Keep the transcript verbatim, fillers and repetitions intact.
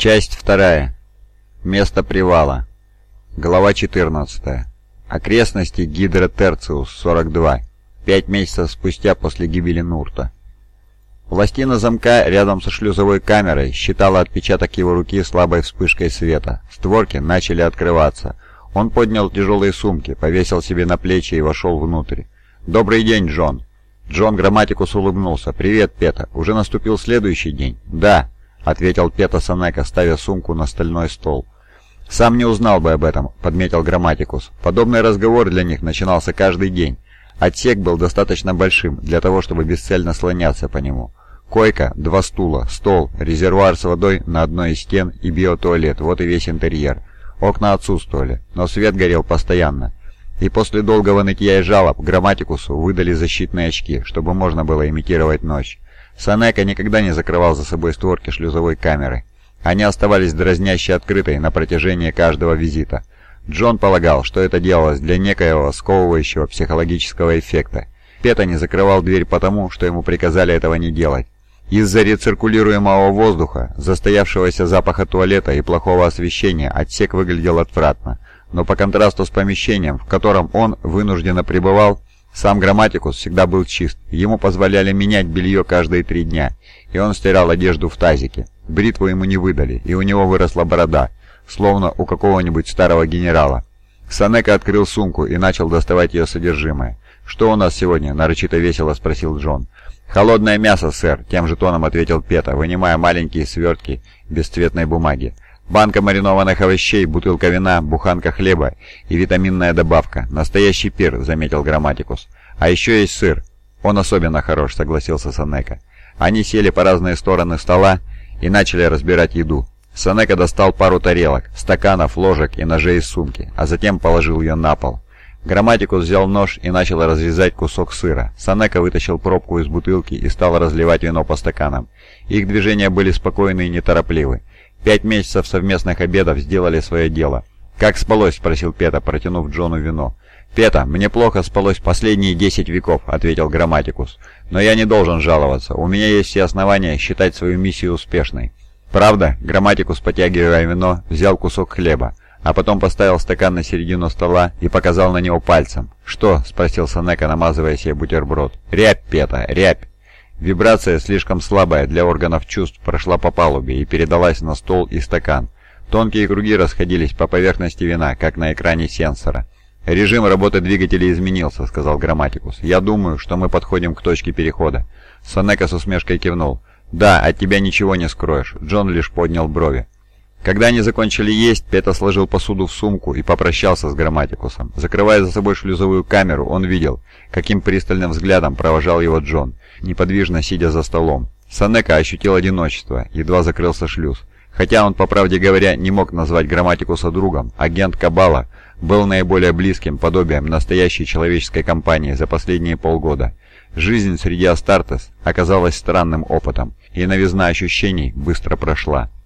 Часть вторая. Место привала. Глава четырнадцатая. Окрестности Гидра Терциус, сорок два. Пять месяцев спустя после гибели Нурта. Пластина замка рядом со шлюзовой камерой считала отпечаток его руки слабой вспышкой света. Створки начали открываться. Он поднял тяжелые сумки, повесил себе на плечи и вошел внутрь. «Добрый день, Джон!» Джон Грамматикус улыбнулся. «Привет, Пета. Уже наступил следующий день?» «Да», — ответил Пета Сенека, ставя сумку на стальной стол. «Сам не узнал бы об этом», — подметил Грамматикус. Подобный разговор для них начинался каждый день. Отсек был достаточно большим для того, чтобы бесцельно слоняться по нему. Койка, два стула, стол, резервуар с водой на одной из стен и биотуалет — вот и весь интерьер. Окна отсутствовали, но свет горел постоянно. И после долгого нытья и жалоб Грамматикусу выдали защитные очки, чтобы можно было имитировать ночь. Сенека никогда не закрывал за собой створки шлюзовой камеры. Они оставались дразняще открытой на протяжении каждого визита. Джон полагал, что это делалось для некоего сковывающего психологического эффекта. Пета не закрывал дверь потому, что ему приказали этого не делать. Из-за рециркулируемого воздуха, застоявшегося запаха туалета и плохого освещения отсек выглядел отвратно, но по контрасту с помещением, в котором он вынужденно пребывал, сам Грамматикус всегда был чист. Ему позволяли менять белье каждые три дня, и он стирал одежду в тазике. Бритву ему не выдали, и у него выросла борода, словно у какого-нибудь старого генерала. Сенека открыл сумку и начал доставать ее содержимое. «Что у нас сегодня?» — нарочито весело спросил Джон. «Холодное мясо, сэр», — тем же тоном ответил Пета, вынимая маленькие свертки бесцветной бумаги. «Банка маринованных овощей, бутылка вина, буханка хлеба и витаминная добавка. Настоящий пир», — заметил Грамматикус. «А еще есть сыр». «Он особенно хорош», — согласился Сенека. Они сели по разные стороны стола и начали разбирать еду. Сенека достал пару тарелок, стаканов, ложек и ножей из сумки, а затем положил ее на пол. Грамматикус взял нож и начал разрезать кусок сыра. Сенека вытащил пробку из бутылки и стал разливать вино по стаканам. Их движения были спокойны и неторопливы. Пять месяцев совместных обедов сделали свое дело. «Как спалось?» — спросил Пета, протянув Джону вино. «Пета, мне плохо спалось последние десять веков», — ответил Грамматикус. «Но я не должен жаловаться. У меня есть все основания считать свою миссию успешной». «Правда?» — Грамматикус, потягивая вино, взял кусок хлеба, а потом поставил стакан на середину стола и показал на него пальцем. «Что?» — спросил Сенека, намазывая себе бутерброд. «Рябь, Пета, рябь». Вибрация, слишком слабая для органов чувств, прошла по палубе и передалась на стол и стакан. Тонкие круги расходились по поверхности вина, как на экране сенсора. «Режим работы двигателей изменился», — сказал Грамматикус. «Я думаю, что мы подходим к точке перехода». Сенека с усмешкой кивнул. «Да, от тебя ничего не скроешь». Джон лишь поднял брови. Когда они закончили есть, Пета сложил посуду в сумку и попрощался с Грамматикусом. Закрывая за собой шлюзовую камеру, он видел, каким пристальным взглядом провожал его Джон, неподвижно сидя за столом. Сенека ощутил одиночество, едва закрылся шлюз. Хотя он, по правде говоря, не мог назвать Грамматикуса другом, агент Кабала был наиболее близким подобием настоящей человеческой компании за последние полгода. Жизнь среди Астартес оказалась странным опытом, и новизна ощущений быстро прошла.